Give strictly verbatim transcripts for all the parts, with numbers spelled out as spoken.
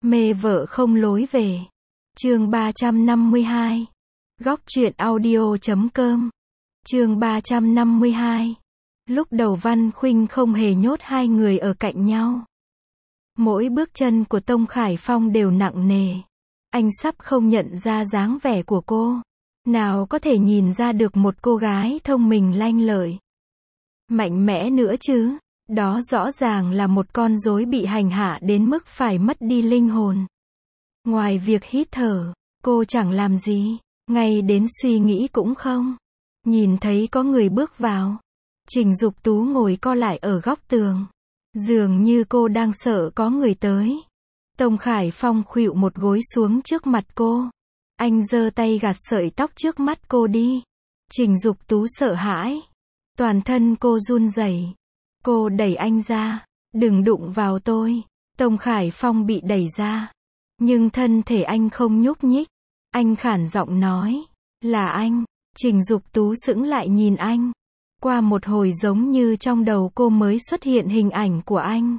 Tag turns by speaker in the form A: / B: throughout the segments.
A: Mê vợ không lối về. Chương ba trăm năm mươi hai. Góc truyện audio chấm com. Chương ba trăm năm mươi hai. Lúc đầu Văn Khuynh không hề nhốt hai người ở cạnh nhau. Mỗi bước chân của Tông Khải Phong đều nặng nề. Anh sắp không nhận ra dáng vẻ của cô. Nào có thể nhìn ra được một cô gái thông minh lanh lợi, mạnh mẽ nữa chứ. Đó rõ ràng là một con rối bị hành hạ đến mức phải mất đi linh hồn. Ngoài việc hít thở, cô chẳng làm gì, ngay đến suy nghĩ cũng không. Nhìn thấy có người bước vào, Trình Dục Tú ngồi co lại ở góc tường. Dường như cô đang sợ có người tới. Tông Khải Phong khuỵu một gối xuống trước mặt cô. Anh giơ tay gạt sợi tóc trước mắt cô đi. Trình Dục Tú sợ hãi. Toàn thân cô run rẩy. Cô đẩy anh ra. Đừng đụng vào tôi. Tông Khải Phong bị đẩy ra. Nhưng thân thể anh không nhúc nhích. Anh khản giọng nói. Là anh. Trình Dục Tú sững lại nhìn anh. Qua một hồi giống như trong đầu cô mới xuất hiện hình ảnh của anh.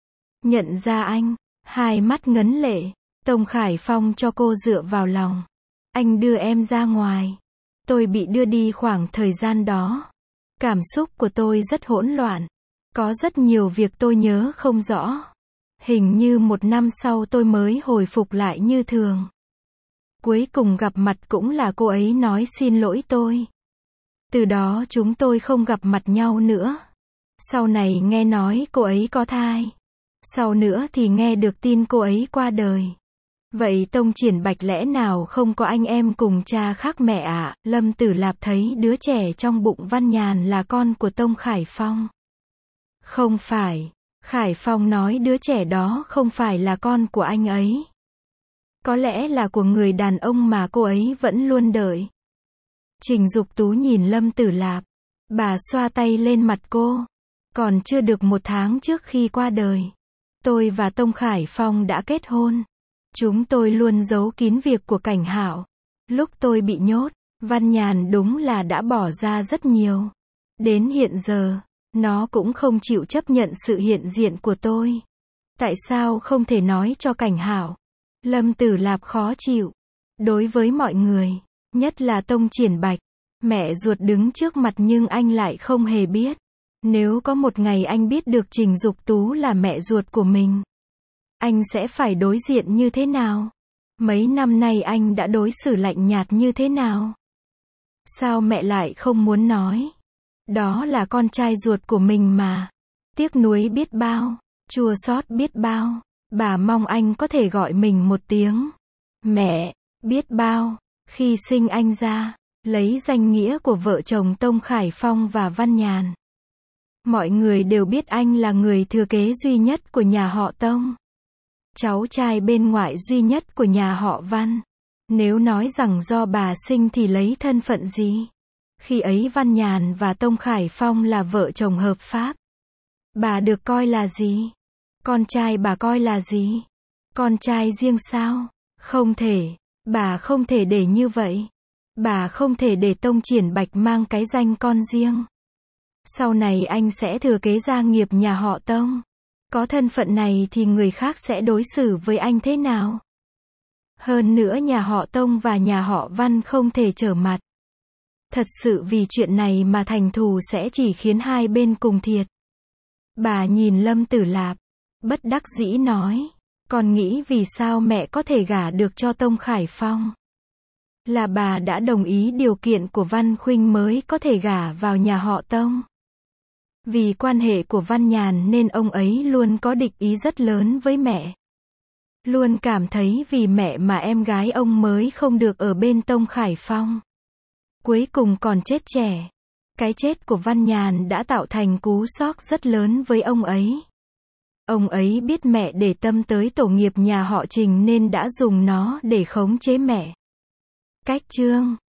A: Nhận ra anh. Hai mắt ngấn lệ. Tông Khải Phong cho cô dựa vào lòng. Anh đưa em ra ngoài. Tôi bị đưa đi khoảng thời gian đó. Cảm xúc của tôi rất hỗn loạn. Có rất nhiều việc tôi nhớ không rõ. Hình như một năm sau tôi mới hồi phục lại như thường. Cuối cùng gặp mặt cũng là cô ấy nói xin lỗi tôi. Từ đó chúng tôi không gặp mặt nhau nữa. Sau này nghe nói cô ấy có thai. Sau nữa thì nghe được tin cô ấy qua đời. Vậy Tông Triển Bạch lẽ nào không có anh em cùng cha khác mẹ à? Lâm Tử Lạp thấy đứa trẻ trong bụng Văn Nhàn là con của Tông Khải Phong. Không phải. Khải Phong nói đứa trẻ đó không phải là con của anh ấy. Có lẽ là của người đàn ông mà cô ấy vẫn luôn đợi. Trình Dục Tú nhìn Lâm Tử Lạp. Bà xoa tay lên mặt cô. Còn chưa được một tháng trước khi qua đời, tôi và Tông Khải Phong đã kết hôn. Chúng tôi luôn giấu kín việc của Cảnh Hạo. Lúc tôi bị nhốt, Văn Nhàn đúng là đã bỏ ra rất nhiều. Đến hiện giờ, nó cũng không chịu chấp nhận sự hiện diện của tôi. Tại sao không thể nói cho Cảnh Hạo? Lâm Tử Lạp khó chịu. Đối với mọi người, nhất là Tông Triển Bạch, mẹ ruột đứng trước mặt nhưng anh lại không hề biết. Nếu có một ngày anh biết được Trình Dục Tú là mẹ ruột của mình, anh sẽ phải đối diện như thế nào? Mấy năm nay anh đã đối xử lạnh nhạt như thế nào? Sao mẹ lại không muốn nói? Đó là con trai ruột của mình mà. Tiếc nuối biết bao, chua xót biết bao. Bà mong anh có thể gọi mình một tiếng mẹ, biết bao. Khi sinh anh ra, lấy danh nghĩa của vợ chồng Tông Khải Phong và Văn Nhàn, mọi người đều biết anh là người thừa kế duy nhất của nhà họ Tông. Cháu trai bên ngoại duy nhất của nhà họ Văn. Nếu nói rằng do bà sinh thì lấy thân phận gì? Khi ấy Văn Nhàn và Tông Khải Phong là vợ chồng hợp pháp. Bà được coi là gì? Con trai bà coi là gì? Con trai riêng sao? Không thể. Bà không thể để như vậy. Bà không thể để Tông Triển Bạch mang cái danh con riêng. Sau này anh sẽ thừa kế gia nghiệp nhà họ Tông. Có thân phận này thì người khác sẽ đối xử với anh thế nào? Hơn nữa nhà họ Tông và nhà họ Văn không thể trở mặt. Thật sự vì chuyện này mà thành thù sẽ chỉ khiến hai bên cùng thiệt. Bà nhìn Lâm Tử Lạp, bất đắc dĩ nói. Con nghĩ vì sao mẹ có thể gả được cho Tông Khải Phong? Là bà đã đồng ý điều kiện của Văn Khuynh mới có thể gả vào nhà họ Tông. Vì quan hệ của Văn Nhàn nên ông ấy luôn có địch ý rất lớn với mẹ. Luôn cảm thấy vì mẹ mà em gái ông mới không được ở bên Tông Khải Phong. Cuối cùng còn chết trẻ. Cái chết của Văn Nhàn đã tạo thành cú sốc rất lớn với ông ấy. Ông ấy biết mẹ để tâm tới tổ nghiệp nhà họ Trình nên đã dùng nó để khống chế mẹ. Cách chương